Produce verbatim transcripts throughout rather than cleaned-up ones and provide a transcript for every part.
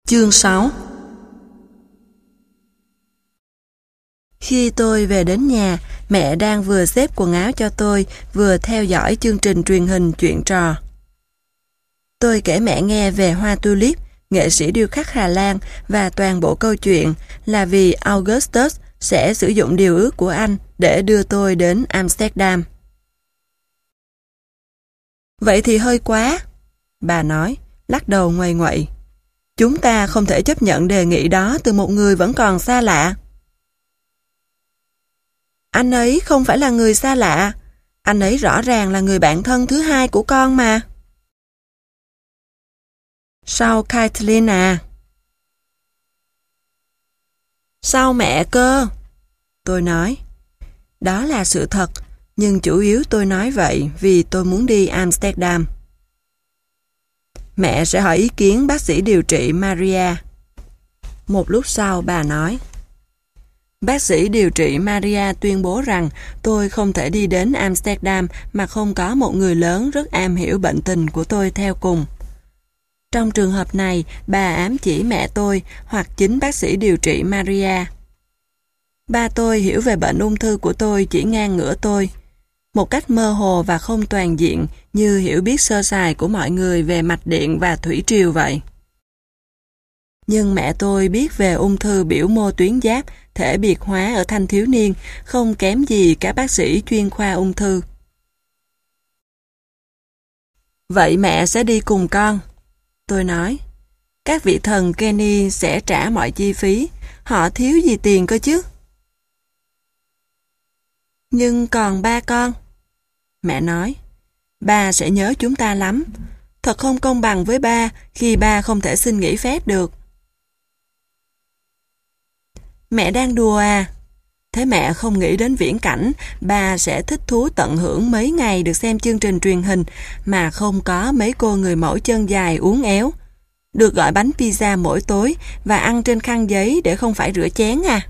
Chương sáu. Khi tôi về đến nhà, mẹ đang vừa xếp quần áo cho tôi, vừa theo dõi chương trình truyền hình chuyện trò. Tôi kể mẹ nghe về hoa tulip, nghệ sĩ điêu khắc Hà Lan, và toàn bộ câu chuyện là vì Augustus sẽ sử dụng điều ước của anh để đưa tôi đến Amsterdam. Vậy thì hơi quá, bà nói, lắc đầu nguầy nguậy. Chúng ta không thể chấp nhận đề nghị đó từ một người vẫn còn xa lạ. Anh ấy không phải là người xa lạ. Anh ấy rõ ràng là người bạn thân thứ hai của con mà. Sau Caitlin à? Sau mẹ cơ? Tôi nói. Đó là sự thật, nhưng chủ yếu tôi nói vậy vì tôi muốn đi Amsterdam. Mẹ sẽ hỏi ý kiến bác sĩ điều trị Maria. Một lúc sau bà nói. Bác sĩ điều trị Maria tuyên bố rằng tôi không thể đi đến Amsterdam mà không có một người lớn rất am hiểu bệnh tình của tôi theo cùng. Trong trường hợp này, bà ám chỉ mẹ tôi hoặc chính bác sĩ điều trị Maria. Ba tôi hiểu về bệnh ung thư của tôi chỉ ngang ngửa tôi, một cách mơ hồ và không toàn diện như hiểu biết sơ sài của mọi người về mạch điện và thủy triều vậy. Nhưng mẹ tôi biết về ung thư biểu mô tuyến giáp, thể biệt hóa ở thanh thiếu niên, không kém gì các bác sĩ chuyên khoa ung thư. Vậy mẹ sẽ đi cùng con, tôi nói. Các vị thần Kenny sẽ trả mọi chi phí, họ thiếu gì tiền cơ chứ. Nhưng còn ba con, mẹ nói, ba sẽ nhớ chúng ta lắm. Thật không công bằng với ba khi ba không thể xin nghỉ phép được. Mẹ đang đùa à? Thế mẹ không nghĩ đến viễn cảnh ba sẽ thích thú tận hưởng mấy ngày được xem chương trình truyền hình mà không có mấy cô người mẫu chân dài uốn éo, được gọi bánh pizza mỗi tối và ăn trên khăn giấy để không phải rửa chén à?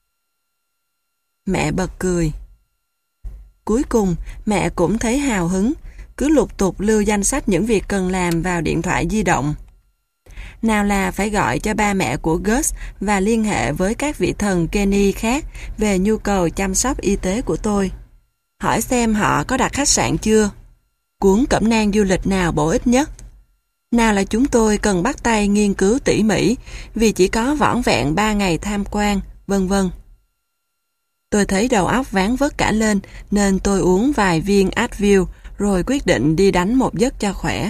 Mẹ bật cười. Cuối cùng, mẹ cũng thấy hào hứng, cứ lục tục lưu danh sách những việc cần làm vào điện thoại di động. Nào là phải gọi cho ba mẹ của Gus và liên hệ với các vị thần Kenny khác về nhu cầu chăm sóc y tế của tôi. Hỏi xem họ có đặt khách sạn chưa? Cuốn cẩm nang du lịch nào bổ ích nhất? Nào là chúng tôi cần bắt tay nghiên cứu tỉ mỉ vì chỉ có vỏn vẹn ba ngày tham quan, vân vân. Tôi thấy đầu óc ván vất cả lên nên tôi uống vài viên Advil rồi quyết định đi đánh một giấc cho khỏe.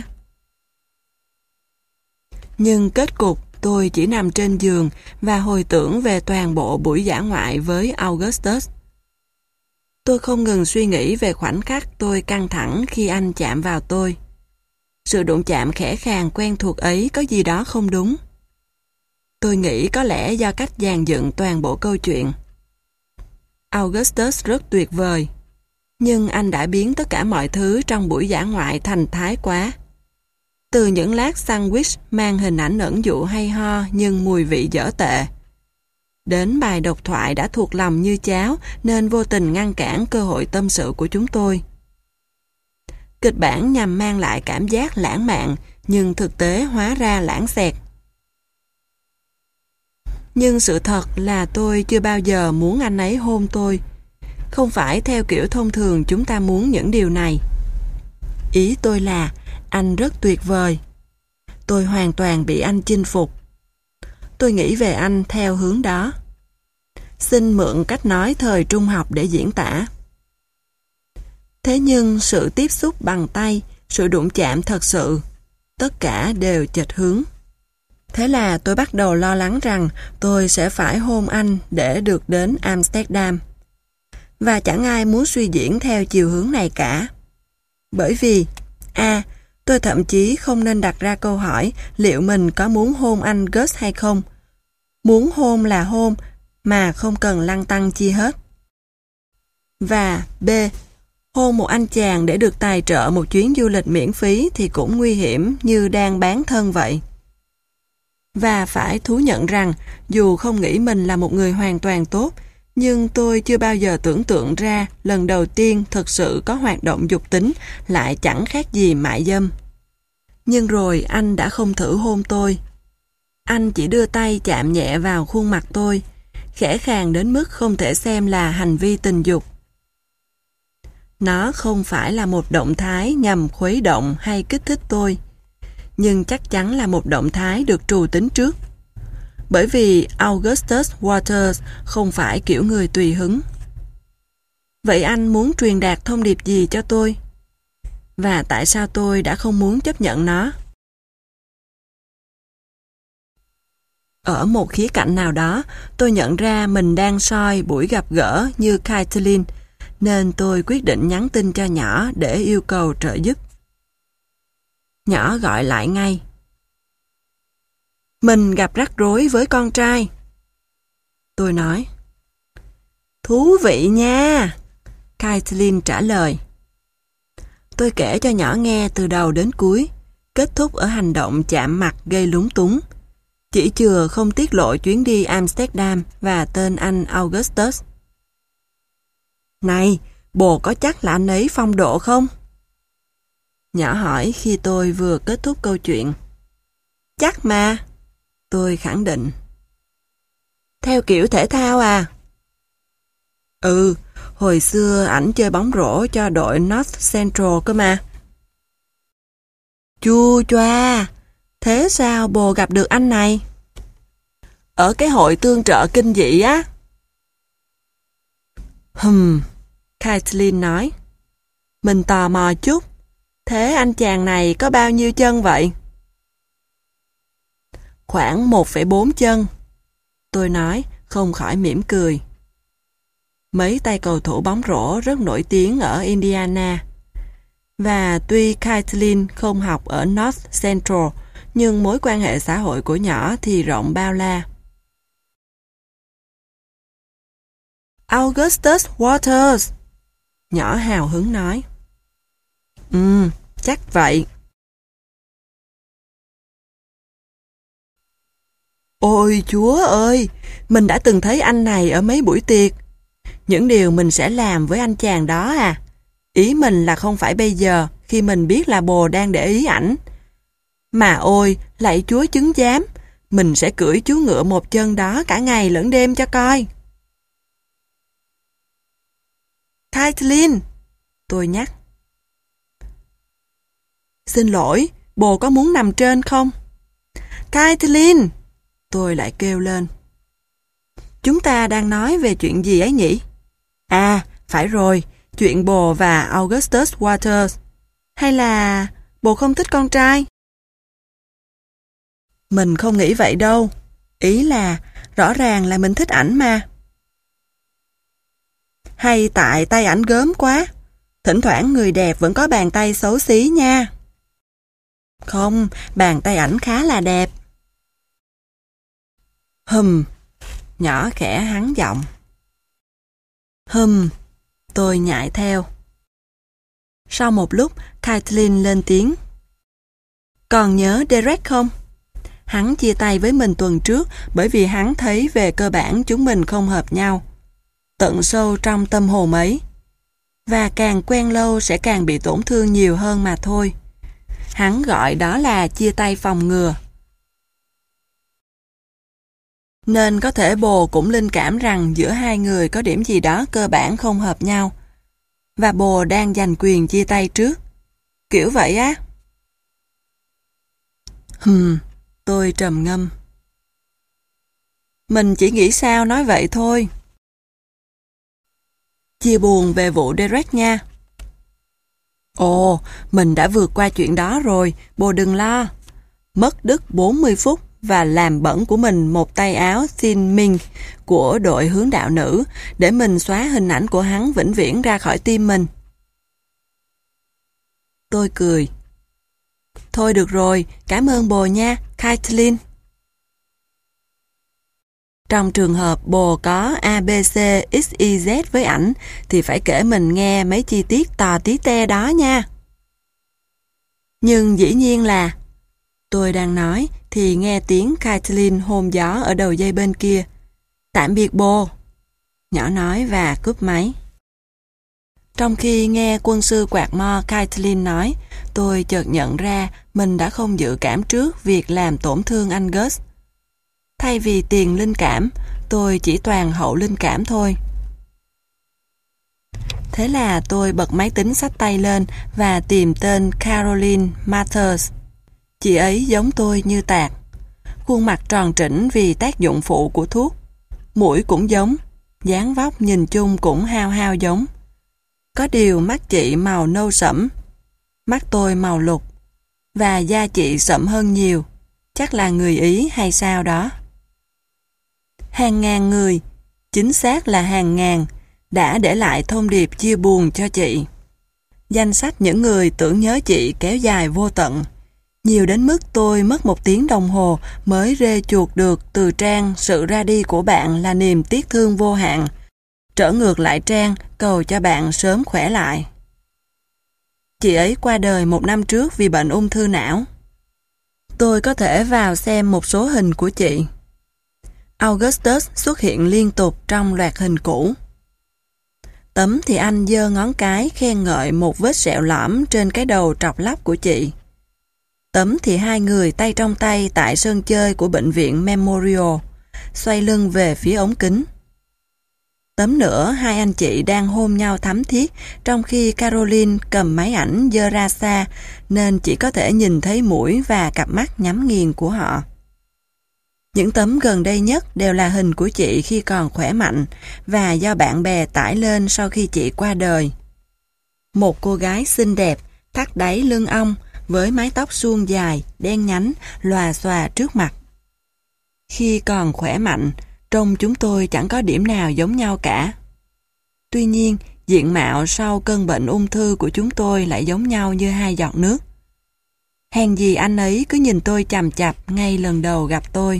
Nhưng kết cục tôi chỉ nằm trên giường và hồi tưởng về toàn bộ buổi dã ngoại với Augustus. Tôi không ngừng suy nghĩ về khoảnh khắc tôi căng thẳng khi anh chạm vào tôi. Sự đụng chạm khẽ khàng quen thuộc ấy có gì đó không đúng. Tôi nghĩ có lẽ do cách dàn dựng toàn bộ câu chuyện. Augustus rất tuyệt vời, nhưng anh đã biến tất cả mọi thứ trong buổi dã ngoại thành thái quá. Từ những lát sandwich mang hình ảnh ẩn dụ hay ho nhưng mùi vị dở tệ, đến bài độc thoại đã thuộc lòng như cháo nên vô tình ngăn cản cơ hội tâm sự của chúng tôi. Kịch bản nhằm mang lại cảm giác lãng mạn, nhưng thực tế hóa ra lãng xẹt. Nhưng sự thật là tôi chưa bao giờ muốn anh ấy hôn tôi. Không phải theo kiểu thông thường chúng ta muốn những điều này. Ý tôi là anh rất tuyệt vời. Tôi hoàn toàn bị anh chinh phục. Tôi nghĩ về anh theo hướng đó. Xin mượn cách nói thời trung học để diễn tả. Thế nhưng sự tiếp xúc bằng tay, sự đụng chạm thật sự, tất cả đều chệch hướng. Thế là tôi bắt đầu lo lắng rằng tôi sẽ phải hôn anh để được đến Amsterdam. Và chẳng ai muốn suy diễn theo chiều hướng này cả. Bởi vì, a, à, tôi thậm chí không nên đặt ra câu hỏi liệu mình có muốn hôn anh Gus hay không. Muốn hôn là hôn, mà không cần lăng tăng chi hết. Và b, hôn một anh chàng để được tài trợ một chuyến du lịch miễn phí thì cũng nguy hiểm như đang bán thân vậy. Và phải thú nhận rằng, dù không nghĩ mình là một người hoàn toàn tốt, nhưng tôi chưa bao giờ tưởng tượng ra lần đầu tiên thực sự có hoạt động dục tính lại chẳng khác gì mại dâm. Nhưng rồi anh đã không thử hôn tôi. Anh chỉ đưa tay chạm nhẹ vào khuôn mặt tôi, khẽ khàng đến mức không thể xem là hành vi tình dục. Nó không phải là một động thái nhằm khuấy động hay kích thích tôi, nhưng chắc chắn là một động thái được trù tính trước. Bởi vì Augustus Waters không phải kiểu người tùy hứng. Vậy anh muốn truyền đạt thông điệp gì cho tôi? Và tại sao tôi đã không muốn chấp nhận nó? Ở một khía cạnh nào đó, tôi nhận ra mình đang soi buổi gặp gỡ như Caitlin, nên tôi quyết định nhắn tin cho nhỏ để yêu cầu trợ giúp. Nhỏ gọi lại ngay. Mình gặp rắc rối với con trai. Tôi nói. Thú vị nha, Caitlin trả lời. Tôi kể cho nhỏ nghe từ đầu đến cuối, kết thúc ở hành động chạm mặt gây lúng túng. Chỉ chừa không tiết lộ chuyến đi Amsterdam và tên anh Augustus. Này, bồ có chắc là anh ấy phong độ không? Nhỏ hỏi khi tôi vừa kết thúc câu chuyện. Chắc mà, tôi khẳng định. Theo kiểu thể thao à? Ừ, hồi xưa ảnh chơi bóng rổ cho đội North Central cơ mà. Chua choa, thế sao bồ gặp được anh này? Ở cái hội tương trợ kinh dị á. Hừm, Caitlin nói. Mình tò mò chút. Thế anh chàng này có bao nhiêu chân vậy? Khoảng một phẩy bốn chân. Tôi nói, không khỏi mỉm cười. Mấy tay cầu thủ bóng rổ rất nổi tiếng ở Indiana. Và tuy Caitlin không học ở North Central, nhưng mối quan hệ xã hội của nhỏ thì rộng bao la. Augustus Waters, nhỏ hào hứng nói. Ừ, chắc vậy. Ôi Chúa ơi, mình đã từng thấy anh này ở mấy buổi tiệc. Những điều mình sẽ làm với anh chàng đó à? Ý mình là không phải bây giờ, khi mình biết là bồ đang để ý ảnh. Mà ôi, lạy Chúa chứng giám, mình sẽ cưỡi chú ngựa một chân đó cả ngày lẫn đêm cho coi. Caitlin, tôi nhắc. Xin lỗi, bồ có muốn nằm trên không? Caitlin, tôi lại kêu lên. Chúng ta đang nói về chuyện gì ấy nhỉ? À, phải rồi, chuyện bồ và Augustus Waters. Hay là bồ không thích con trai? Mình không nghĩ vậy đâu. Ý là rõ ràng là mình thích ảnh mà. Hay tại tay ảnh gớm quá? Thỉnh thoảng người đẹp vẫn có bàn tay xấu xí nha. Không, bàn tay ảnh khá là đẹp. Hừm, nhỏ khẽ hắn giọng. Hừm, tôi nhại theo. Sau một lúc, Caitlin lên tiếng. Còn nhớ Derek không? Hắn chia tay với mình tuần trước bởi vì hắn thấy về cơ bản chúng mình không hợp nhau. Tận sâu trong tâm hồn ấy. Và càng quen lâu sẽ càng bị tổn thương nhiều hơn mà thôi. Hắn gọi đó là chia tay phòng ngừa. Nên có thể bồ cũng linh cảm rằng giữa hai người có điểm gì đó cơ bản không hợp nhau. Và bồ đang giành quyền chia tay trước. Kiểu vậy á. Hừm, tôi trầm ngâm. Mình chỉ nghĩ sao nói vậy thôi. Chia buồn về vụ Derek nha. Ồ, mình đã vượt qua chuyện đó rồi, bồ đừng lo. Mất đứt bốn mươi phút và làm bẩn của mình một tay áo Thin Minh của đội hướng đạo nữ để mình xóa hình ảnh của hắn vĩnh viễn ra khỏi tim mình. Tôi cười. Thôi được rồi, cảm ơn bồ nha, Caitlin. Trong trường hợp bồ có A B C X Y Z với ảnh thì phải kể mình nghe mấy chi tiết tò tí te đó nha. Nhưng dĩ nhiên là... Tôi đang nói thì nghe tiếng Caitlin hôn gió ở đầu dây bên kia. Tạm biệt bồ. Nhỏ nói và cúp máy. Trong khi nghe quân sư quạt mo Caitlin nói, tôi chợt nhận ra mình đã không dự cảm trước việc làm tổn thương anh Gus. Thay vì tiền linh cảm, tôi chỉ toàn hậu linh cảm thôi. Thế là tôi bật máy tính xách tay lên và tìm tên Caroline Mathers. Chị ấy giống tôi như tạc. Khuôn mặt tròn trĩnh vì tác dụng phụ của thuốc. Mũi cũng giống, dáng vóc nhìn chung cũng hao hao giống. Có điều mắt chị màu nâu sẫm, mắt tôi màu lục, và da chị sẫm hơn nhiều, chắc là người Ý hay sao đó. Hàng ngàn người, chính xác là hàng ngàn, đã để lại thông điệp chia buồn cho chị. Danh sách những người tưởng nhớ chị kéo dài vô tận, nhiều đến mức tôi mất một tiếng đồng hồ mới rê chuột được từ trang sự ra đi của bạn là niềm tiếc thương vô hạn, trở ngược lại trang cầu cho bạn sớm khỏe lại. Chị ấy qua đời một năm trước vì bệnh ung thư não. Tôi có thể vào xem một số hình của chị. Augustus xuất hiện liên tục trong loạt hình cũ. Tấm thì anh giơ ngón cái khen ngợi một vết sẹo lõm trên cái đầu trọc lóc của chị. Tấm thì hai người tay trong tay tại sân chơi của bệnh viện Memorial, xoay lưng về phía ống kính. Tấm nữa hai anh chị đang hôn nhau thắm thiết trong khi Caroline cầm máy ảnh giơ ra xa nên chỉ có thể nhìn thấy mũi và cặp mắt nhắm nghiền của họ. Những tấm gần đây nhất đều là hình của chị khi còn khỏe mạnh và do bạn bè tải lên sau khi chị qua đời. Một cô gái xinh đẹp, thắt đáy lưng ong với mái tóc suông dài, đen nhánh, lòa xòa trước mặt. Khi còn khỏe mạnh, trông chúng tôi chẳng có điểm nào giống nhau cả. Tuy nhiên, diện mạo sau cơn bệnh ung thư của chúng tôi lại giống nhau như hai giọt nước. Hèn gì anh ấy cứ nhìn tôi chằm chằm ngay lần đầu gặp tôi.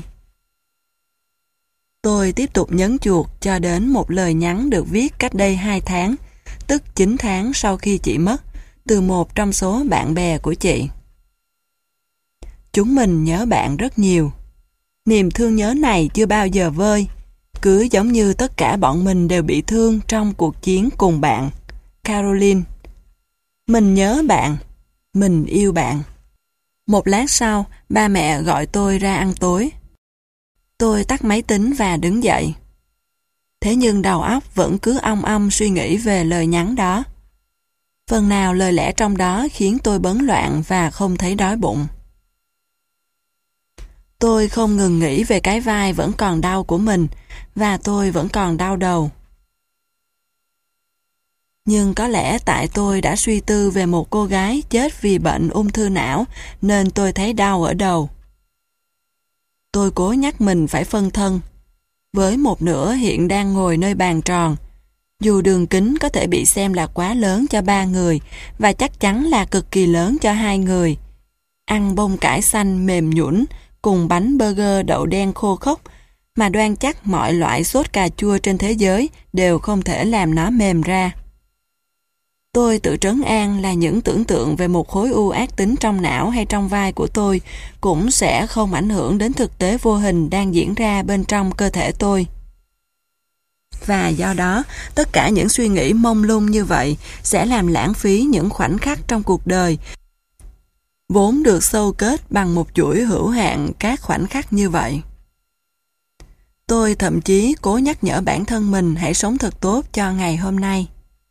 Tôi tiếp tục nhấn chuột cho đến một lời nhắn được viết cách đây hai tháng, tức chín tháng sau khi chị mất, từ một trong số bạn bè của chị. Chúng mình nhớ bạn rất nhiều. Niềm thương nhớ này chưa bao giờ vơi, cứ giống như tất cả bọn mình đều bị thương trong cuộc chiến cùng bạn. Caroline. Mình nhớ bạn. Mình yêu bạn. Một lát sau, ba mẹ gọi tôi ra ăn tối. Tôi tắt máy tính và đứng dậy. Thế nhưng đầu óc vẫn cứ ong ong suy nghĩ về lời nhắn đó. Phần nào lời lẽ trong đó khiến tôi bấn loạn và không thấy đói bụng. Tôi không ngừng nghĩ về cái vai vẫn còn đau của mình và tôi vẫn còn đau đầu. Nhưng có lẽ tại tôi đã suy tư về một cô gái chết vì bệnh ung thư não nên tôi thấy đau ở đầu. Tôi cố nhắc mình phải phân thân. Với một nửa hiện đang ngồi nơi bàn tròn, dù đường kính có thể bị xem là quá lớn cho ba người và chắc chắn là cực kỳ lớn cho hai người. Ăn bông cải xanh mềm nhũn cùng bánh burger đậu đen khô khốc mà đoan chắc mọi loại sốt cà chua trên thế giới đều không thể làm nó mềm ra. Tôi tự trấn an là những tưởng tượng về một khối u ác tính trong não hay trong vai của tôi cũng sẽ không ảnh hưởng đến thực tế vô hình đang diễn ra bên trong cơ thể tôi. Và do đó, tất cả những suy nghĩ mông lung như vậy sẽ làm lãng phí những khoảnh khắc trong cuộc đời, vốn được sâu kết bằng một chuỗi hữu hạn các khoảnh khắc như vậy. Tôi thậm chí cố nhắc nhở bản thân mình hãy sống thật tốt cho ngày hôm nay.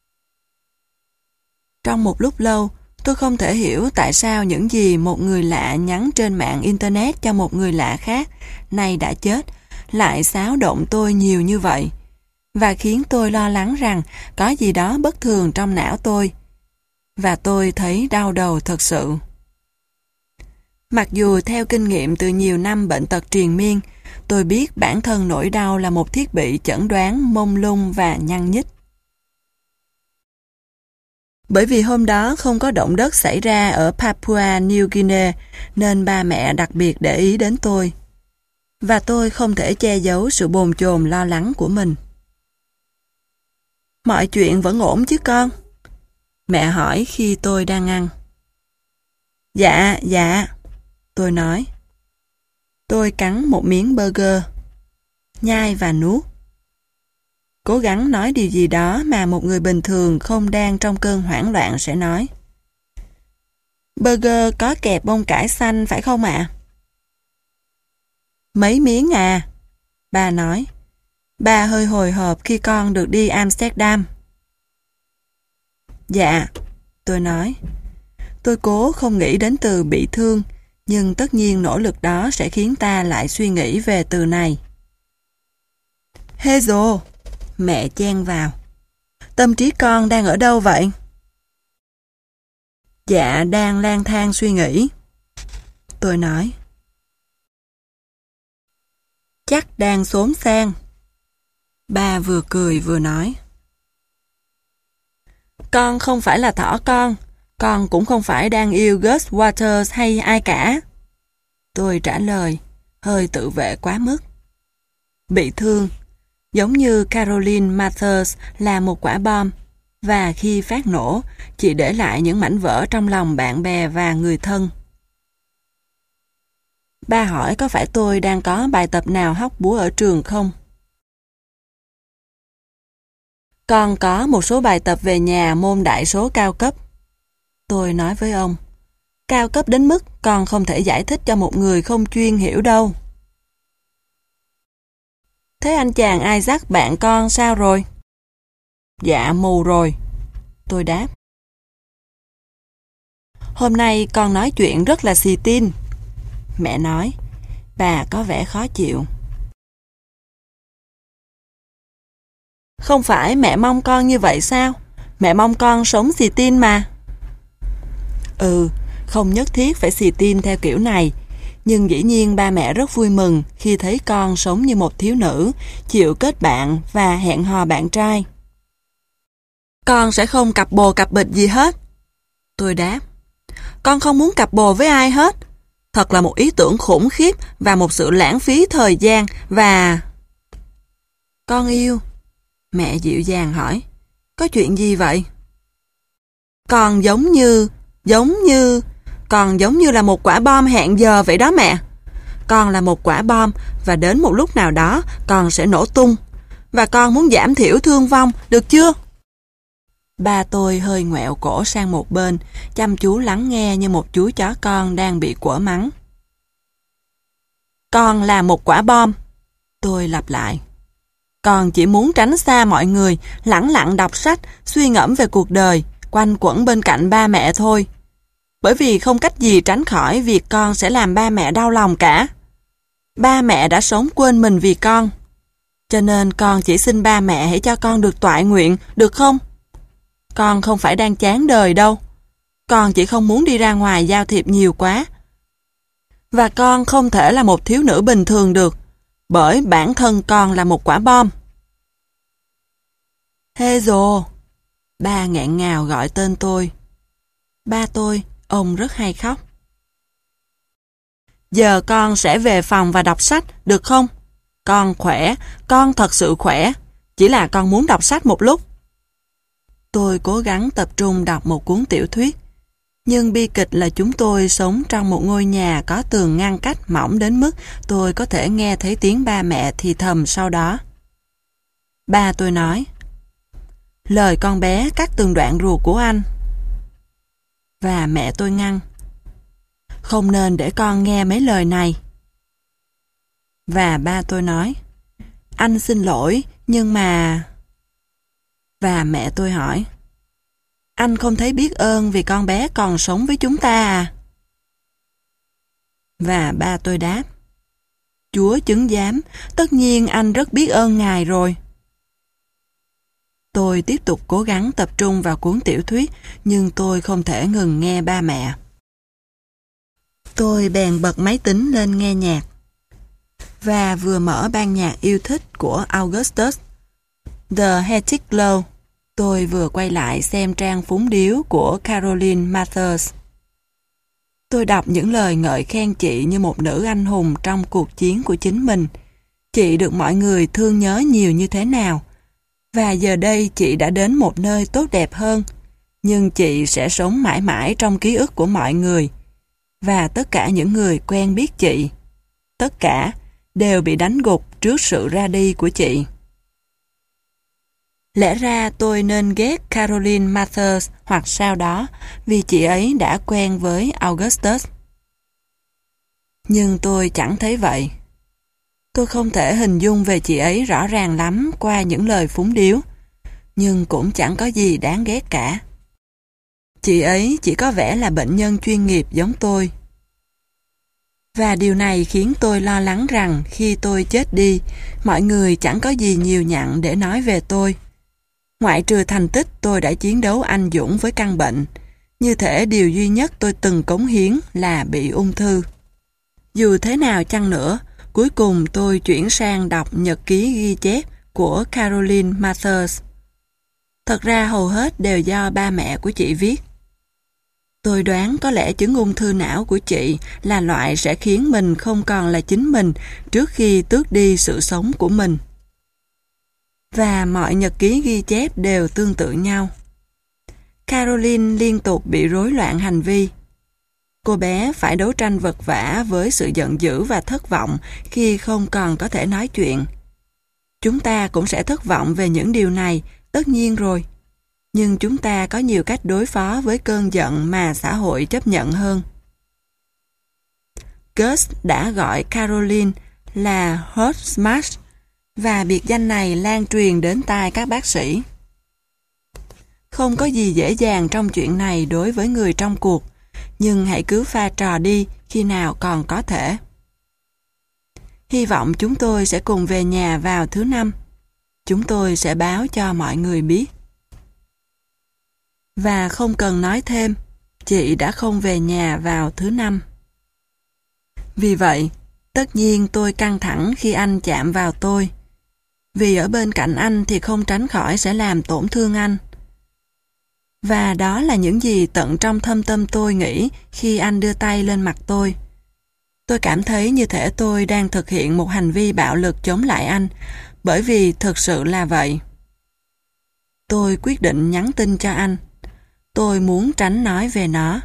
Trong một lúc lâu, tôi không thể hiểu tại sao những gì một người lạ nhắn trên mạng Internet cho một người lạ khác, nay đã chết, lại xáo động tôi nhiều như vậy, và khiến tôi lo lắng rằng có gì đó bất thường trong não tôi. Và tôi thấy đau đầu thật sự. Mặc dù theo kinh nghiệm từ nhiều năm bệnh tật triền miên, tôi biết bản thân nỗi đau là một thiết bị chẩn đoán mông lung và nhăn nhích. Bởi vì hôm đó không có động đất xảy ra ở Papua New Guinea nên ba mẹ đặc biệt để ý đến tôi. Và tôi không thể che giấu sự bồn chồn lo lắng của mình. Mọi chuyện vẫn ổn chứ con? Mẹ hỏi khi tôi đang ăn. Dạ, dạ, tôi nói. Tôi cắn một miếng burger, nhai và nuốt. Cố gắng nói điều gì đó mà một người bình thường không đang trong cơn hoảng loạn sẽ nói. Burger có kẹp bông cải xanh phải không ạ? Mấy miếng à? Ba nói. Ba hơi hồi hộp khi con được đi Amsterdam. Dạ, tôi nói. Tôi cố không nghĩ đến từ bị thương, nhưng tất nhiên nỗ lực đó sẽ khiến ta lại suy nghĩ về từ này. Hazel, mẹ chen vào. Tâm trí con đang ở đâu vậy? Dạ, đang lang thang suy nghĩ. Tôi nói. Chắc đang xốn sang. Ba vừa cười vừa nói. Con không phải là thỏ con, con cũng không phải đang yêu Gus Waters hay ai cả. Tôi trả lời, hơi tự vệ quá mức. Bị thương, giống như Caroline Mathers là một quả bom, và khi phát nổ, chỉ để lại những mảnh vỡ trong lòng bạn bè và người thân. Ba hỏi có phải tôi đang có bài tập nào hóc búa ở trường không? Con có một số bài tập về nhà môn đại số cao cấp. Tôi nói với ông, cao cấp đến mức con không thể giải thích cho một người không chuyên hiểu đâu. Thế anh chàng Isaac bạn con sao rồi? Dạ mù rồi. Tôi đáp. Hôm nay con nói chuyện rất là xì tin. Mẹ nói, bà có vẻ khó chịu. Không phải mẹ mong con như vậy sao? Mẹ mong con sống xì tin mà. Ừ, không nhất thiết phải xì tin theo kiểu này. Nhưng dĩ nhiên ba mẹ rất vui mừng khi thấy con sống như một thiếu nữ, chịu kết bạn và hẹn hò bạn trai. Con sẽ không cặp bồ cặp bịch gì hết. Tôi đáp. Con không muốn cặp bồ với ai hết. Thật là một ý tưởng khủng khiếp và một sự lãng phí thời gian và... Con yêu. Mẹ dịu dàng hỏi. Có chuyện gì vậy? Con giống như... Giống như... Con giống như là một quả bom hẹn giờ vậy đó mẹ. Con là một quả bom và đến một lúc nào đó con sẽ nổ tung. Và con muốn giảm thiểu thương vong, được chưa? Ba tôi hơi ngoẹo cổ sang một bên, chăm chú lắng nghe như một chú chó con đang bị quở mắng. Con là một quả bom. Tôi lặp lại. Con chỉ muốn tránh xa mọi người, lẳng lặng đọc sách, suy ngẫm về cuộc đời, quanh quẩn bên cạnh ba mẹ thôi. Bởi vì không cách gì tránh khỏi việc con sẽ làm ba mẹ đau lòng cả. Ba mẹ đã sống quên mình vì con. Cho nên con chỉ xin ba mẹ hãy cho con được toại nguyện, được không? Con không phải đang chán đời đâu. Con chỉ không muốn đi ra ngoài giao thiệp nhiều quá. Và con không thể là một thiếu nữ bình thường được, bởi bản thân con là một quả bom. Hazel. Ba nghẹn ngào gọi tên tôi. Ba tôi, ông rất hay khóc. Giờ con sẽ về phòng và đọc sách, được không? Con khỏe, con thật sự khỏe. Chỉ là con muốn đọc sách một lúc. Tôi cố gắng tập trung đọc một cuốn tiểu thuyết. Nhưng bi kịch là chúng tôi sống trong một ngôi nhà có tường ngăn cách mỏng đến mức tôi có thể nghe thấy tiếng ba mẹ thì thầm sau đó. Ba tôi nói, lời con bé cắt từng đoạn ruột của anh. Và mẹ tôi ngăn, không nên để con nghe mấy lời này. Và ba tôi nói, anh xin lỗi, nhưng mà... Và mẹ tôi hỏi, anh không thấy biết ơn vì con bé còn sống với chúng ta à? Và ba tôi đáp, Chúa chứng giám, tất nhiên anh rất biết ơn Ngài rồi. Tôi tiếp tục cố gắng tập trung vào cuốn tiểu thuyết, nhưng tôi không thể ngừng nghe ba mẹ. Tôi bèn bật máy tính lên nghe nhạc. Và vừa mở ban nhạc yêu thích của Augustus, The Hectic Glow, tôi vừa quay lại xem trang phúng điếu của Caroline Mathers. Tôi đọc những lời ngợi khen chị như một nữ anh hùng trong cuộc chiến của chính mình. Chị được mọi người thương nhớ nhiều như thế nào. Và giờ đây chị đã đến một nơi tốt đẹp hơn. Nhưng chị sẽ sống mãi mãi trong ký ức của mọi người. Và tất cả những người quen biết chị, tất cả đều bị đánh gục trước sự ra đi của chị. Lẽ ra tôi nên ghét Caroline Mathers hoặc sao đó vì chị ấy đã quen với Augustus. Nhưng tôi chẳng thấy vậy. Tôi không thể hình dung về chị ấy rõ ràng lắm qua những lời phúng điếu, nhưng cũng chẳng có gì đáng ghét cả. Chị ấy chỉ có vẻ là bệnh nhân chuyên nghiệp giống tôi. Và điều này khiến tôi lo lắng rằng khi tôi chết đi, mọi người chẳng có gì nhiều nhặn để nói về tôi. Ngoại trừ thành tích tôi đã chiến đấu anh dũng với căn bệnh, như thể điều duy nhất tôi từng cống hiến là bị ung thư. Dù thế nào chăng nữa, cuối cùng tôi chuyển sang đọc nhật ký ghi chép của Caroline Mathers. Thật ra hầu hết đều do ba mẹ của chị viết. Tôi đoán có lẽ chứng ung thư não của chị là loại sẽ khiến mình không còn là chính mình trước khi tước đi sự sống của mình. Và mọi nhật ký ghi chép đều tương tự nhau. Caroline liên tục bị rối loạn hành vi. Cô bé phải đấu tranh vật vã với sự giận dữ và thất vọng khi không còn có thể nói chuyện. Chúng ta cũng sẽ thất vọng về những điều này, tất nhiên rồi. Nhưng chúng ta có nhiều cách đối phó với cơn giận mà xã hội chấp nhận hơn. Gus đã gọi Caroline là Hot Smash và biệt danh này lan truyền đến tai các bác sĩ. Không có gì dễ dàng trong chuyện này đối với người trong cuộc, nhưng hãy cứ pha trò đi khi nào còn có thể. Hy vọng chúng tôi sẽ cùng về nhà vào thứ năm. Chúng tôi sẽ báo cho mọi người biết. Và không cần nói thêm, chị đã không về nhà vào thứ năm. Vì vậy, tất nhiên tôi căng thẳng khi anh chạm vào tôi. Vì ở bên cạnh anh thì không tránh khỏi sẽ làm tổn thương anh. Và đó là những gì tận trong thâm tâm tôi nghĩ khi anh đưa tay lên mặt tôi. Tôi cảm thấy như thể tôi đang thực hiện một hành vi bạo lực chống lại anh, bởi vì thực sự là vậy. Tôi quyết định nhắn tin cho anh. Tôi muốn tránh nói về nó.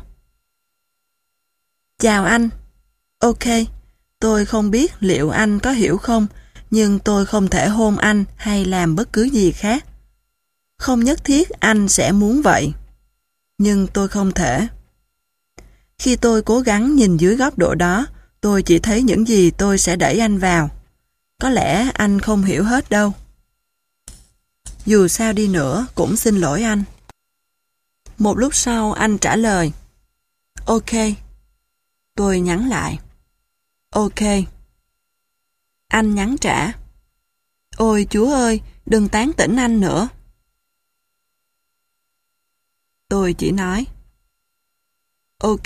Chào anh. Ok, tôi không biết liệu anh có hiểu không, nhưng tôi không thể hôn anh hay làm bất cứ gì khác. Không nhất thiết anh sẽ muốn vậy. Nhưng tôi không thể. Khi tôi cố gắng nhìn dưới góc độ đó, tôi chỉ thấy những gì tôi sẽ đẩy anh vào. Có lẽ anh không hiểu hết đâu. Dù sao đi nữa, cũng xin lỗi anh. Một lúc sau anh trả lời. Ok. Tôi nhắn lại. Ok. Anh nhắn trả. Ôi Chúa ơi, đừng tán tỉnh anh nữa. Tôi chỉ nói. Ok.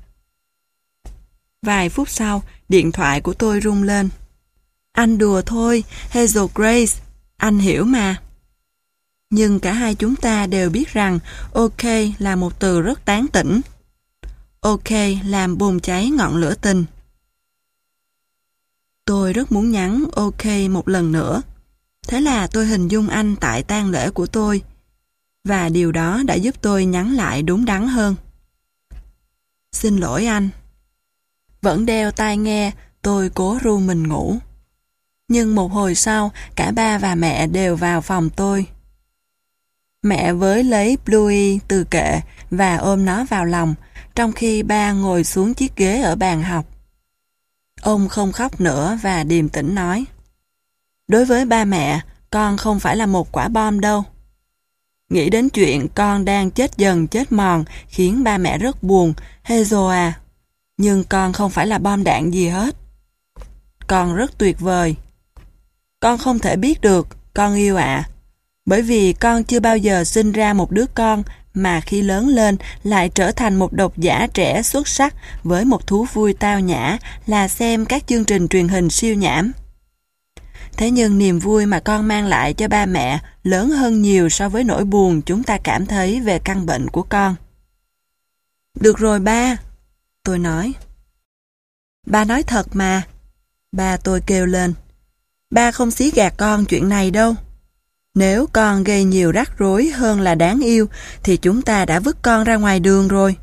Vài phút sau, điện thoại của tôi rung lên. Anh đùa thôi, Hazel Grace, anh hiểu mà. Nhưng cả hai chúng ta đều biết rằng ok là một từ rất tán tỉnh. Ok làm bùng cháy ngọn lửa tình. Tôi rất muốn nhắn ok một lần nữa. Thế là tôi hình dung anh tại tang lễ của tôi. Và điều đó đã giúp tôi nhắn lại đúng đắn hơn. Xin lỗi anh. Vẫn đeo tai nghe, tôi cố ru mình ngủ. Nhưng một hồi sau, cả ba và mẹ đều vào phòng tôi. Mẹ với lấy Bluey từ kệ và ôm nó vào lòng, trong khi ba ngồi xuống chiếc ghế ở bàn học. Ông không khóc nữa và điềm tĩnh nói. Đối với ba mẹ, con không phải là một quả bom đâu. Nghĩ đến chuyện con đang chết dần chết mòn khiến ba mẹ rất buồn, Hazel à. Nhưng con không phải là bom đạn gì hết. Con rất tuyệt vời. Con không thể biết được, con yêu ạ. Bởi vì con chưa bao giờ sinh ra một đứa con mà khi lớn lên lại trở thành một độc giả trẻ xuất sắc với một thú vui tao nhã là xem các chương trình truyền hình siêu nhảm. Thế nhưng niềm vui mà con mang lại cho ba mẹ lớn hơn nhiều so với nỗi buồn chúng ta cảm thấy về căn bệnh của con. Được rồi ba, tôi nói. Ba nói thật mà. Ba tôi kêu lên. Ba không xí gạt con chuyện này đâu. Nếu con gây nhiều rắc rối hơn là đáng yêu thì chúng ta đã vứt con ra ngoài đường rồi.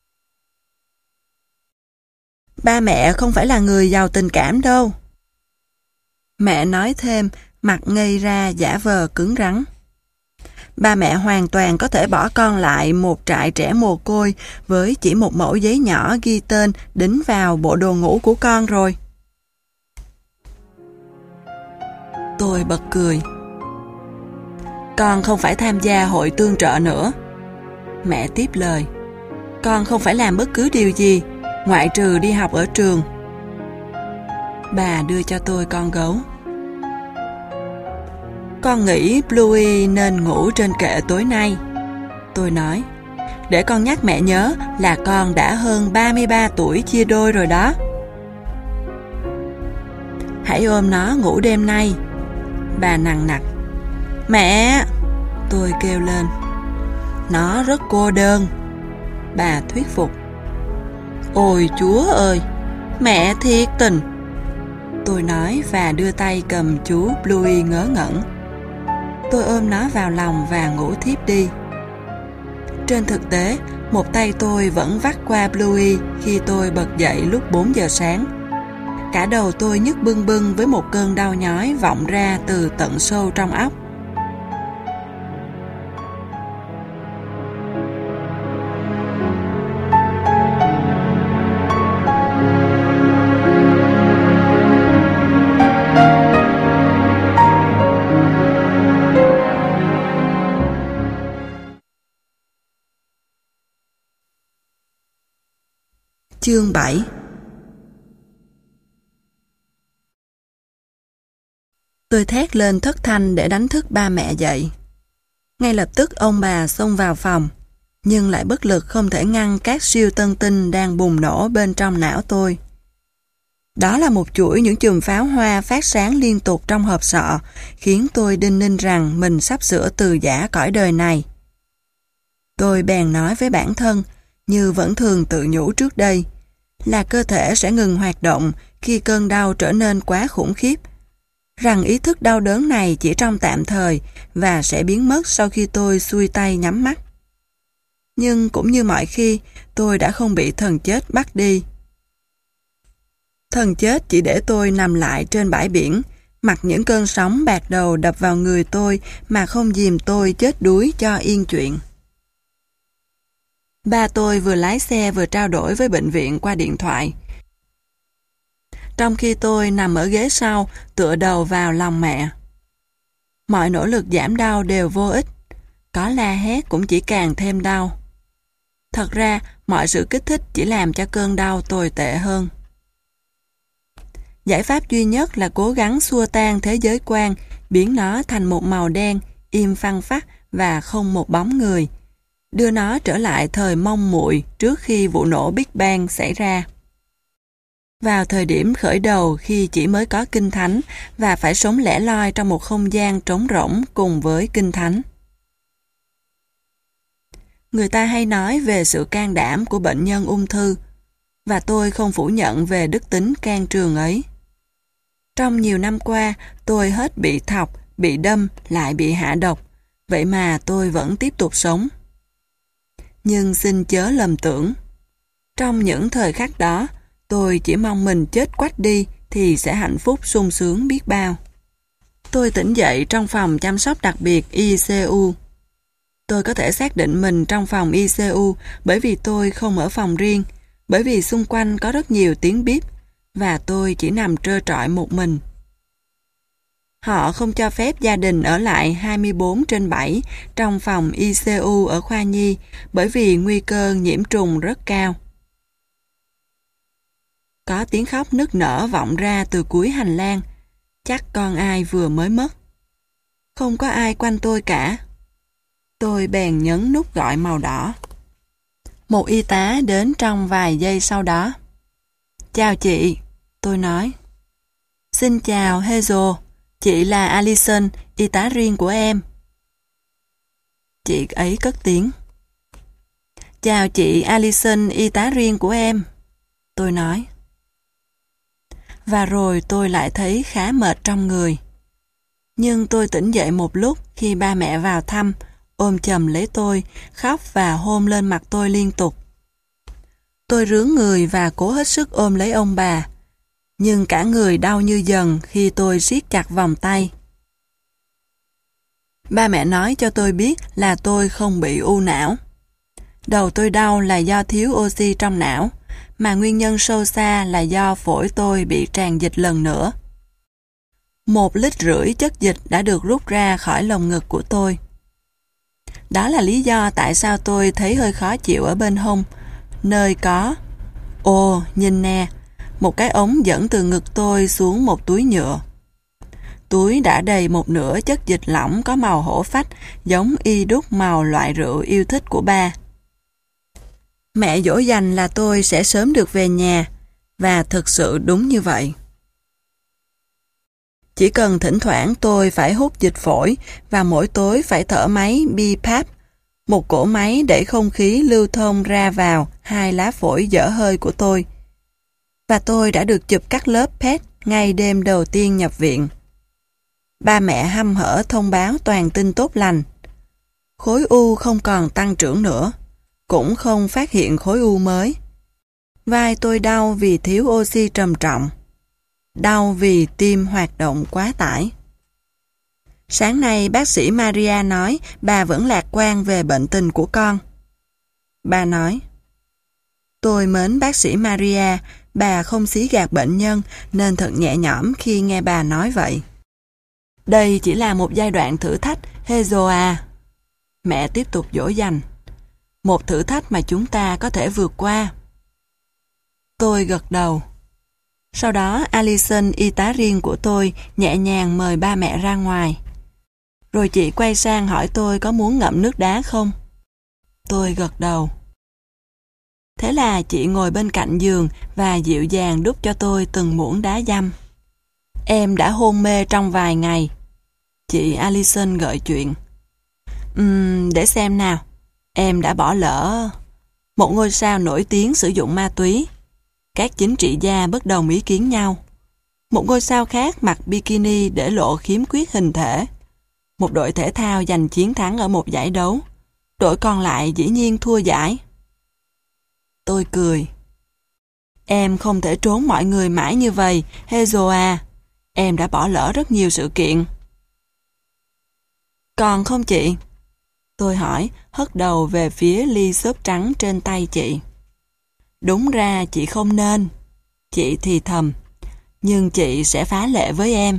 Ba mẹ không phải là người giàu tình cảm đâu. Mẹ nói thêm, mặt ngây ra giả vờ cứng rắn. Ba mẹ hoàn toàn có thể bỏ con lại một trại trẻ mồ côi với chỉ một mẩu giấy nhỏ ghi tên đính vào bộ đồ ngủ của con rồi. Tôi bật cười. Con không phải tham gia hội tương trợ nữa. Mẹ tiếp lời. Con không phải làm bất cứ điều gì, ngoại trừ đi học ở trường. Bà đưa cho tôi con gấu. Con nghĩ Bluey nên ngủ trên kệ tối nay. Tôi nói. Để con nhắc mẹ nhớ là con đã hơn ba mươi ba tuổi chia đôi rồi đó. Hãy ôm nó ngủ đêm nay. Bà nằng nặc. Mẹ! Tôi kêu lên. Nó rất cô đơn. Bà thuyết phục. Ôi Chúa ơi! Mẹ thiệt tình! Tôi nói và đưa tay cầm chú Bluey ngớ ngẩn. Tôi ôm nó vào lòng và ngủ thiếp đi. Trên thực tế, một tay tôi vẫn vắt qua Bluey khi tôi bật dậy lúc bốn giờ sáng. Cả đầu tôi nhức bưng bưng với một cơn đau nhói vọng ra từ tận sâu trong óc. Chương bảy. Tôi thét lên thất thanh để đánh thức ba mẹ dậy. Ngay lập tức ông bà xông vào phòng, nhưng lại bất lực không thể ngăn các siêu tân tinh đang bùng nổ bên trong não tôi. Đó là một chuỗi những chùm pháo hoa phát sáng liên tục trong hộp sọ, khiến tôi đinh ninh rằng mình sắp sửa từ giã cõi đời này. Tôi bèn nói với bản thân, như vẫn thường tự nhủ trước đây, là cơ thể sẽ ngừng hoạt động khi cơn đau trở nên quá khủng khiếp, rằng ý thức đau đớn này chỉ trong tạm thời và sẽ biến mất sau khi tôi xuôi tay nhắm mắt. Nhưng cũng như mọi khi, tôi đã không bị thần chết bắt đi. Thần chết chỉ để tôi nằm lại trên bãi biển, mặc những cơn sóng bạc đầu đập vào người tôi mà không dìm tôi chết đuối cho yên chuyện. Ba tôi vừa lái xe vừa trao đổi với bệnh viện qua điện thoại, trong khi tôi nằm ở ghế sau tựa đầu vào lòng mẹ. Mọi nỗ lực giảm đau đều vô ích, có la hét cũng chỉ càng thêm đau. Thật ra, mọi sự kích thích chỉ làm cho cơn đau tồi tệ hơn. Giải pháp duy nhất là cố gắng xua tan thế giới quan, biến nó thành một màu đen, im phăng phắc và không một bóng người, đưa nó trở lại thời mông muội trước khi vụ nổ Big Bang xảy ra. Vào thời điểm khởi đầu khi chỉ mới có Kinh Thánh và phải sống lẻ loi trong một không gian trống rỗng cùng với Kinh Thánh. Người ta hay nói về sự can đảm của bệnh nhân ung thư, và tôi không phủ nhận về đức tính can trường ấy. Trong nhiều năm qua, tôi hết bị thọc, bị đâm, lại bị hạ độc, vậy mà tôi vẫn tiếp tục sống. Nhưng xin chớ lầm tưởng. Trong những thời khắc đó, tôi chỉ mong mình chết quách đi thì sẽ hạnh phúc sung sướng biết bao. Tôi tỉnh dậy trong phòng chăm sóc đặc biệt i xê u. Tôi có thể xác định mình trong phòng i xê u bởi vì tôi không ở phòng riêng, bởi vì xung quanh có rất nhiều tiếng bíp và tôi chỉ nằm trơ trọi một mình. Họ không cho phép gia đình ở lại hai mươi bốn trên bảy trong phòng i xê u ở khoa nhi bởi vì nguy cơ nhiễm trùng rất cao. Có tiếng khóc nức nở vọng ra từ cuối hành lang. Chắc con ai vừa mới mất. Không có ai quanh tôi cả. Tôi bèn nhấn nút gọi màu đỏ. Một y tá đến trong vài giây sau đó. Chào chị, tôi nói. Xin chào Hazel, chị là Allison, y tá riêng của em. Chị ấy cất tiếng. Chào chị Allison, y tá riêng của em, tôi nói. Và rồi tôi lại thấy khá mệt trong người. Nhưng tôi tỉnh dậy một lúc khi ba mẹ vào thăm, ôm chầm lấy tôi, khóc và hôn lên mặt tôi liên tục. Tôi rướn người và cố hết sức ôm lấy ông bà, nhưng cả người đau như dần khi tôi siết chặt vòng tay. Ba mẹ nói cho tôi biết là tôi không bị u não. Đầu tôi đau là do thiếu oxy trong não, mà nguyên nhân sâu xa là do phổi tôi bị tràn dịch lần nữa. Một lít rưỡi chất dịch đã được rút ra khỏi lồng ngực của tôi. Đó là lý do tại sao tôi thấy hơi khó chịu ở bên hông, nơi có... Ồ, nhìn nè, một cái ống dẫn từ ngực tôi xuống một túi nhựa. Túi đã đầy một nửa chất dịch lỏng có màu hổ phách, giống y đúc màu loại rượu yêu thích của ba. Mẹ dỗ dành là tôi sẽ sớm được về nhà, và thực sự đúng như vậy. Chỉ cần thỉnh thoảng tôi phải hút dịch phổi và mỗi tối phải thở máy bê pê a pê, một cỗ máy để không khí lưu thông ra vào hai lá phổi dở hơi của tôi. Và tôi đã được chụp các lớp pê e tê ngay đêm đầu tiên nhập viện. Ba mẹ hăm hở thông báo toàn tin tốt lành. Khối u không còn tăng trưởng nữa, cũng không phát hiện khối u mới. Vai tôi đau vì thiếu oxy trầm trọng. Đau vì tim hoạt động quá tải. Sáng nay bác sĩ Maria nói bà vẫn lạc quan về bệnh tình của con. Bà nói, tôi mến bác sĩ Maria, bà không xí gạt bệnh nhân nên thật nhẹ nhõm khi nghe bà nói vậy. Đây chỉ là một giai đoạn thử thách, Hazel à. Mẹ tiếp tục dỗ dành. Một thử thách mà chúng ta có thể vượt qua. Tôi gật đầu. Sau đó Allison, y tá riêng của tôi, nhẹ nhàng mời ba mẹ ra ngoài. Rồi chị quay sang hỏi tôi có muốn ngậm nước đá không? Tôi gật đầu. Thế là chị ngồi bên cạnh giường và dịu dàng đút cho tôi từng muỗng đá dăm. Em đã hôn mê trong vài ngày. Chị Allison gợi chuyện. Uhm, để xem nào. Em đã bỏ lỡ một ngôi sao nổi tiếng sử dụng ma túy. Các chính trị gia bất đồng ý kiến nhau. Một ngôi sao khác mặc bikini để lộ khiếm khuyết hình thể. Một đội thể thao giành chiến thắng ở một giải đấu. Đội còn lại dĩ nhiên thua giải. Tôi cười. Em không thể trốn mọi người mãi như vậy, Hazel à. Em đã bỏ lỡ rất nhiều sự kiện. Còn không chị? Tôi hỏi, hất đầu về phía ly xốp trắng trên tay chị. Đúng ra chị không nên. Chị thì thầm. Nhưng chị sẽ phá lệ với em.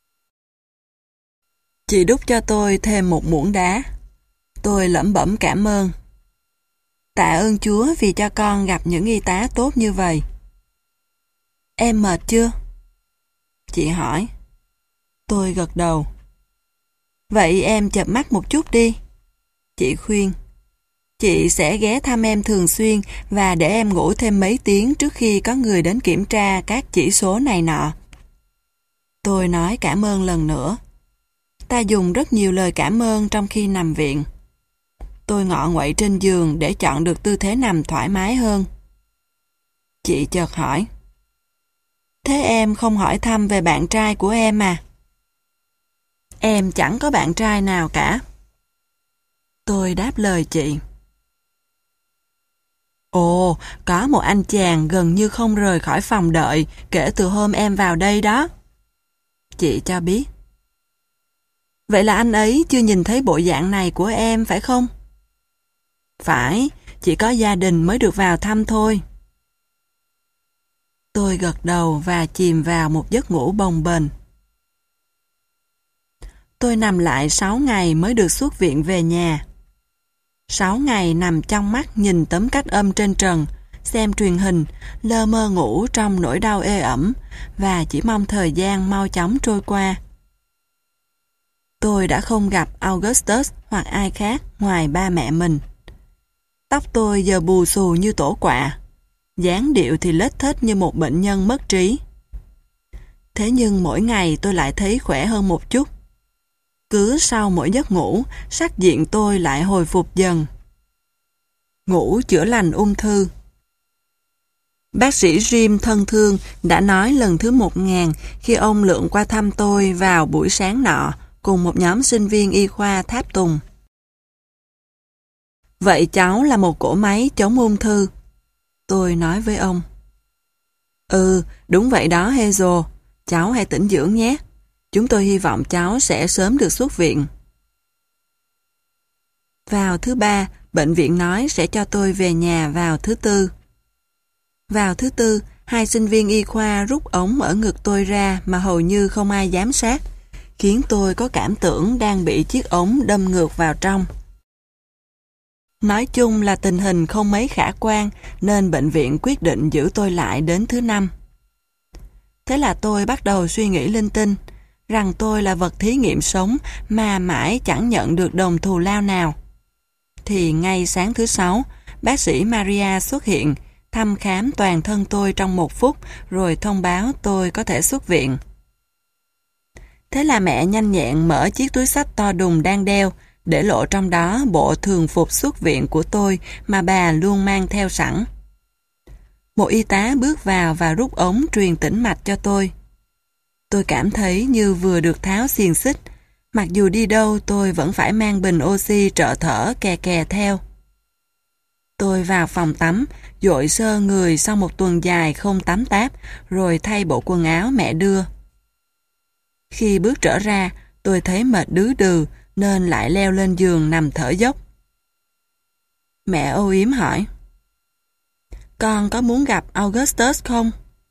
Chị đút cho tôi thêm một muỗng đá. Tôi lẩm bẩm cảm ơn. Tạ ơn Chúa vì cho con gặp những y tá tốt như vậy. Em mệt chưa? Chị hỏi. Tôi gật đầu. Vậy em chợp mắt một chút đi. Chị khuyên. Chị sẽ ghé thăm em thường xuyên và để em ngủ thêm mấy tiếng trước khi có người đến kiểm tra các chỉ số này nọ. Tôi nói cảm ơn lần nữa. Ta dùng rất nhiều lời cảm ơn trong khi nằm viện. Tôi ngọ nguậy trên giường để chọn được tư thế nằm thoải mái hơn. Chị chợt hỏi. Thế em không hỏi thăm về bạn trai của em à? Em chẳng có bạn trai nào cả. Tôi đáp lời chị. Ồ, có một anh chàng gần như không rời khỏi phòng đợi kể từ hôm em vào đây đó. Chị cho biết. Vậy là anh ấy chưa nhìn thấy bộ dạng này của em phải không? Phải, chỉ có gia đình mới được vào thăm thôi. Tôi gật đầu và chìm vào một giấc ngủ bồng bềnh. Tôi nằm lại sáu ngày mới được xuất viện về nhà. Sáu ngày nằm trong mắt nhìn tấm cách âm trên trần, xem truyền hình, lơ mơ ngủ trong nỗi đau ê ẩm và chỉ mong thời gian mau chóng trôi qua. Tôi đã không gặp Augustus hoặc ai khác ngoài ba mẹ mình. Tóc tôi giờ bù xù như tổ quạ, dáng điệu thì lết thết như một bệnh nhân mất trí. Thế nhưng mỗi ngày tôi lại thấy khỏe hơn một chút. Cứ sau mỗi giấc ngủ, sắc diện tôi lại hồi phục dần. Ngủ chữa lành ung thư. Bác sĩ Jim thân thương đã nói lần thứ một ngàn khi ông lượn qua thăm tôi vào buổi sáng nọ cùng một nhóm sinh viên y khoa Tháp Tùng. Vậy cháu là một cỗ máy chống ung thư. Tôi nói với ông. Ừ, đúng vậy đó Hazel. Cháu hãy tĩnh dưỡng nhé. Chúng tôi hy vọng cháu sẽ sớm được xuất viện. Vào thứ ba, bệnh viện nói sẽ cho tôi về nhà vào thứ tư. Vào thứ tư, Hai sinh viên y khoa rút ống ở ngực tôi ra mà hầu như không ai giám sát, khiến tôi có cảm tưởng đang bị chiếc ống đâm ngược vào trong. Nói chung là tình hình không mấy khả quan, nên bệnh viện quyết định giữ tôi lại đến thứ năm. Thế là tôi bắt đầu suy nghĩ linh tinh, rằng tôi là vật thí nghiệm sống mà mãi chẳng nhận được đồng thù lao nào. Thì ngay sáng thứ sáu, bác sĩ Maria xuất hiện, thăm khám toàn thân tôi trong một phút, rồi thông báo tôi có thể xuất viện. Thế là mẹ nhanh nhẹn mở chiếc túi xách to đùng đang đeo, để lộ trong đó bộ thường phục xuất viện của tôi mà bà luôn mang theo sẵn. Một y tá bước vào và rút ống truyền tĩnh mạch cho tôi. Tôi cảm thấy như vừa được tháo xiềng xích, mặc dù đi đâu tôi vẫn phải mang bình oxy trợ thở kè kè theo. Tôi vào phòng tắm, dội sơ người sau một tuần dài không tắm táp, rồi thay bộ quần áo mẹ đưa. Khi bước trở ra, tôi thấy mệt đứ đừ, nên lại leo lên giường nằm thở dốc. Mẹ âu yếm hỏi: "Con có muốn gặp Augustus không?"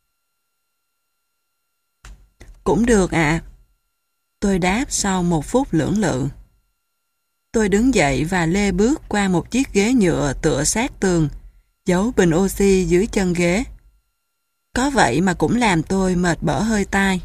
"Cũng được ạ." Tôi đáp sau một phút lưỡng lự. Tôi đứng dậy và lê bước qua một chiếc ghế nhựa tựa sát tường, giấu bình oxy dưới chân ghế. Có vậy mà cũng làm tôi mệt bở hơi tai.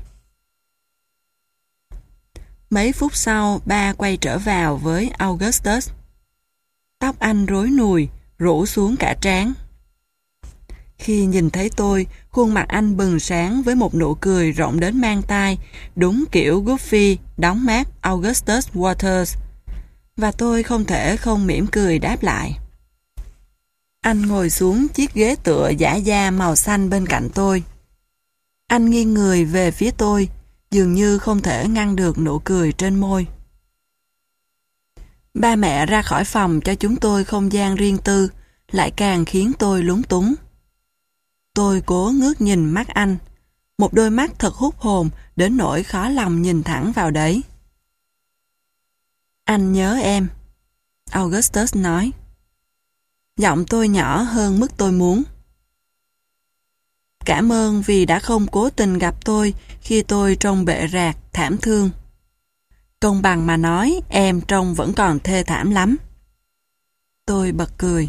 Mấy phút sau, ba quay trở vào với Augustus. Tóc anh rối nùi, rủ xuống cả trán. Khi nhìn thấy tôi, khuôn mặt anh bừng sáng với một nụ cười rộng đến mang tai, đúng kiểu Goofy đóng mát Augustus Waters. Và tôi không thể không mỉm cười đáp lại. Anh ngồi xuống chiếc ghế tựa giả da màu xanh bên cạnh tôi. Anh nghiêng người về phía tôi, dường như không thể ngăn được nụ cười trên môi. Ba mẹ ra khỏi phòng cho chúng tôi không gian riêng tư, lại càng khiến tôi lúng túng. Tôi cố ngước nhìn mắt anh, một đôi mắt thật hút hồn đến nỗi khó lòng nhìn thẳng vào đấy. "Anh nhớ em," Augustus nói. Giọng tôi nhỏ hơn mức tôi muốn. "Cảm ơn vì đã không cố tình gặp tôi khi tôi trông bệ rạc, thảm thương. Công bằng mà nói, em trông vẫn còn thê thảm lắm." Tôi bật cười.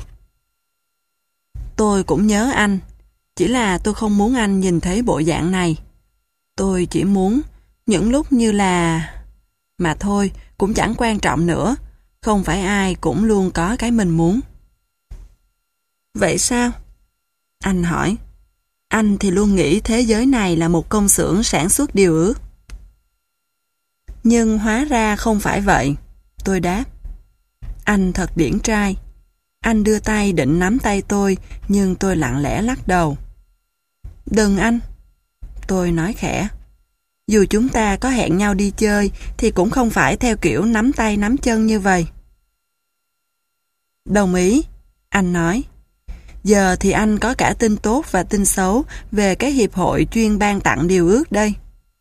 "Tôi cũng nhớ anh, chỉ là tôi không muốn anh nhìn thấy bộ dạng này. Tôi chỉ muốn, những lúc như là... Mà thôi, cũng chẳng quan trọng nữa, không phải ai cũng luôn có cái mình muốn." "Vậy sao?" Anh hỏi. "Anh thì luôn nghĩ thế giới này là một công xưởng sản xuất điều ước." "Nhưng hóa ra không phải vậy," tôi đáp. Anh thật điển trai. Anh đưa tay định nắm tay tôi, nhưng tôi lặng lẽ lắc đầu. "Đừng anh," tôi nói khẽ. "Dù chúng ta có hẹn nhau đi chơi, thì cũng không phải theo kiểu nắm tay nắm chân như vậy." "Đồng ý," anh nói. "Giờ thì anh có cả tin tốt và tin xấu về cái hiệp hội chuyên ban tặng điều ước đây."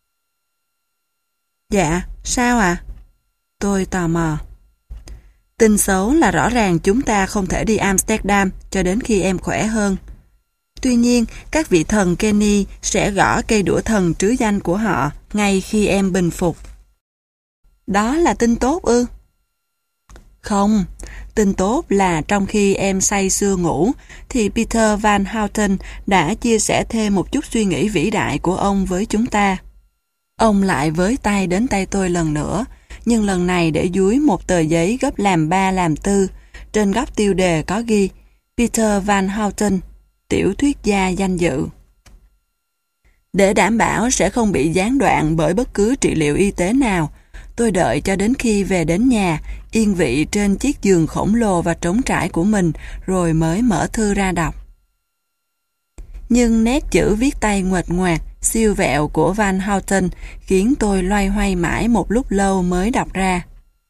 "Dạ, sao ạ?" À? Tôi tò mò. "Tin xấu là rõ ràng chúng ta không thể đi Amsterdam cho đến khi em khỏe hơn. Tuy nhiên, các vị thần Kenny sẽ gõ cây đũa thần trứ danh của họ ngay khi em bình phục." "Đó là tin tốt ư?" "Không, tin tốt là trong khi em say sưa ngủ, thì Peter Van Houten đã chia sẻ thêm một chút suy nghĩ vĩ đại của ông với chúng ta." Ông lại với tay đến tay tôi lần nữa, nhưng lần này để dúi một tờ giấy gấp làm ba làm tư. Trên góc tiêu đề có ghi Peter Van Houten, tiểu thuyết gia danh dự. Để đảm bảo sẽ không bị gián đoạn bởi bất cứ trị liệu y tế nào, tôi đợi cho đến khi về đến nhà, yên vị trên chiếc giường khổng lồ và trống trải của mình, rồi mới mở thư ra đọc. Nhưng nét chữ viết tay nguệch ngoạc, siêu vẹo của Van Houten khiến tôi loay hoay mãi một lúc lâu mới đọc ra.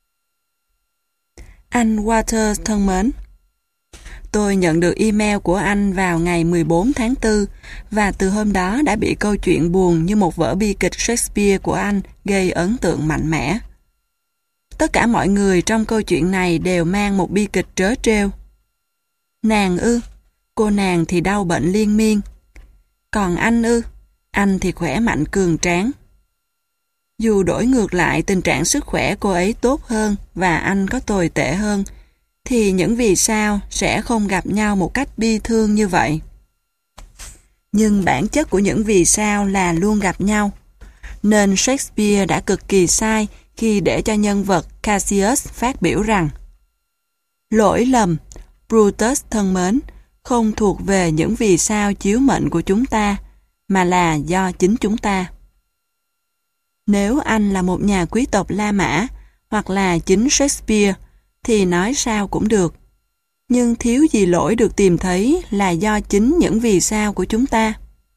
"Anh Waters thân mến, tôi nhận được email của anh vào ngày mười bốn tháng tư, và từ hôm đó đã bị câu chuyện buồn như một vở bi kịch Shakespeare của anh gây ấn tượng mạnh mẽ. Tất cả mọi người trong câu chuyện này đều mang một bi kịch trớ trêu. Nàng ư, cô nàng thì đau bệnh liên miên. Còn anh ư? Anh thì khỏe mạnh cường tráng. Dù đổi ngược lại tình trạng sức khỏe cô ấy tốt hơn và anh có tồi tệ hơn, thì những vì sao sẽ không gặp nhau một cách bi thương như vậy. Nhưng bản chất của những vì sao là luôn gặp nhau, nên Shakespeare đã cực kỳ sai khi để cho nhân vật Cassius phát biểu rằng lỗi lầm, Brutus thân mến, không thuộc về những vì sao chiếu mệnh của chúng ta, mà là do chính chúng ta. Nếu anh là một nhà quý tộc La Mã, hoặc là chính Shakespeare, thì nói sao cũng được. Nhưng thiếu gì lỗi được tìm thấy là do chính những vì sao của chúng ta.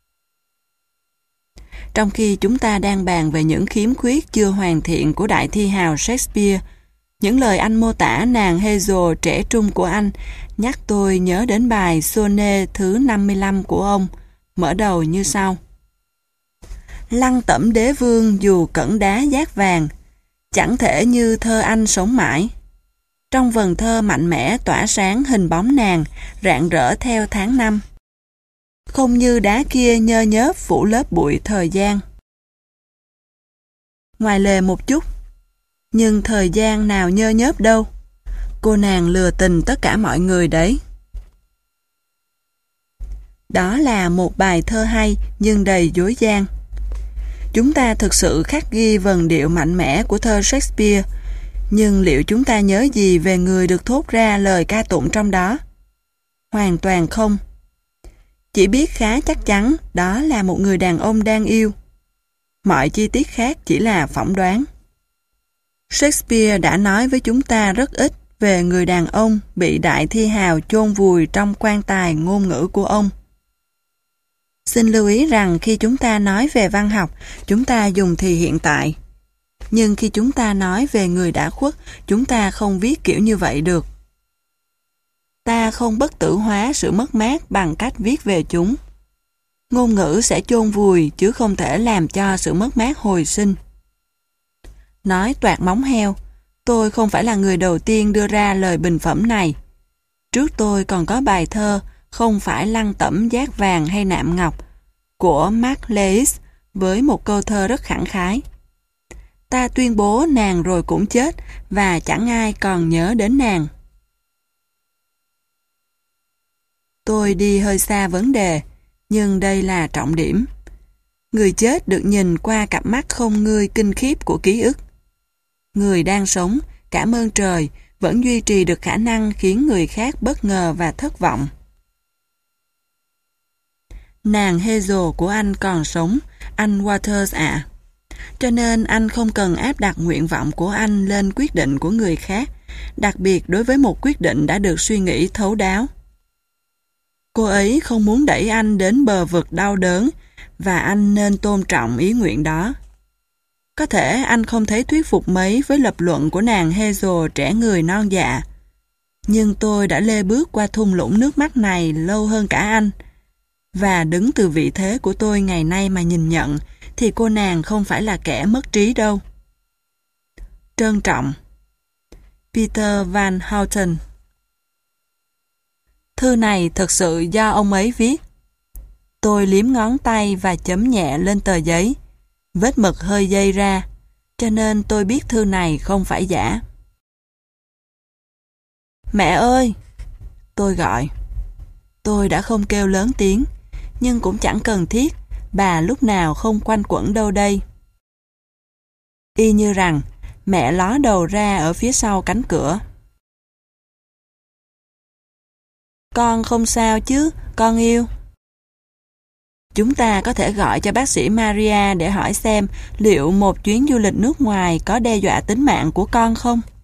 Trong khi chúng ta đang bàn về những khiếm khuyết chưa hoàn thiện của đại thi hào Shakespeare, những lời anh mô tả nàng Hazel trẻ trung của anh nhắc tôi nhớ đến bài Sonnet thứ năm mươi lăm của ông, mở đầu như sau. Lăng tẩm đế vương dù cẩn đá giác vàng, chẳng thể như thơ anh sống mãi. Trong vần thơ mạnh mẽ tỏa sáng hình bóng nàng, rạng rỡ theo tháng năm. Không như đá kia nhơ nhớp phủ lớp bụi thời gian. Ngoài lề một chút, nhưng thời gian nào nhơ nhớp đâu. Cô nàng lừa tình tất cả mọi người đấy. Đó là một bài thơ hay nhưng đầy dối gian. Chúng ta thực sự khắc ghi vần điệu mạnh mẽ của thơ Shakespeare, nhưng liệu chúng ta nhớ gì về người được thốt ra lời ca tụng trong đó? Hoàn toàn không. Chỉ biết khá chắc chắn đó là một người đàn ông đang yêu. Mọi chi tiết khác chỉ là phỏng đoán. Shakespeare đã nói với chúng ta rất ít về người đàn ông bị đại thi hào chôn vùi trong quan tài ngôn ngữ của ông. Xin lưu ý rằng khi chúng ta nói về văn học, chúng ta dùng thì hiện tại. Nhưng khi chúng ta nói về người đã khuất, chúng ta không viết kiểu như vậy được. Ta không bất tử hóa sự mất mát bằng cách viết về chúng. Ngôn ngữ sẽ chôn vùi chứ không thể làm cho sự mất mát hồi sinh. Nói toạc móng heo, tôi không phải là người đầu tiên đưa ra lời bình phẩm này. Trước tôi còn có bài thơ Không phải lăng tẩm giác vàng hay nạm ngọc của Mark Leis với một câu thơ rất khẳng khái. Ta tuyên bố nàng rồi cũng chết và chẳng ai còn nhớ đến nàng. Tôi đi hơi xa vấn đề, nhưng đây là trọng điểm. Người chết được nhìn qua cặp mắt không nguôi kinh khiếp của ký ức. Người đang sống, cảm ơn trời, vẫn duy trì được khả năng khiến người khác bất ngờ và thất vọng. Nàng Hazel của anh còn sống, anh Waters ạ. Cho nên anh không cần áp đặt nguyện vọng của anh lên quyết định của người khác, đặc biệt đối với một quyết định đã được suy nghĩ thấu đáo. Cô ấy không muốn đẩy anh đến bờ vực đau đớn, và anh nên tôn trọng ý nguyện đó. Có thể anh không thấy thuyết phục mấy với lập luận của nàng Hazel trẻ người non dạ, nhưng tôi đã lê bước qua thung lũng nước mắt này lâu hơn cả anh, và đứng từ vị thế của tôi ngày nay mà nhìn nhận, thì cô nàng không phải là kẻ mất trí đâu. Trân trọng, Peter Van Houten. Thư này thật sự do ông ấy viết. Tôi liếm ngón tay và chấm nhẹ lên tờ giấy. Vết mực hơi dây ra, cho nên tôi biết thư này không phải giả. Mẹ ơi! Tôi gọi. Tôi đã không kêu lớn tiếng, nhưng cũng chẳng cần thiết, bà lúc nào không quanh quẩn đâu đây. Y như rằng, mẹ ló đầu ra ở phía sau cánh cửa. Con không sao chứ, con yêu. Chúng ta có thể gọi cho bác sĩ Maria để hỏi xem liệu một chuyến du lịch nước ngoài có đe dọa tính mạng của con không?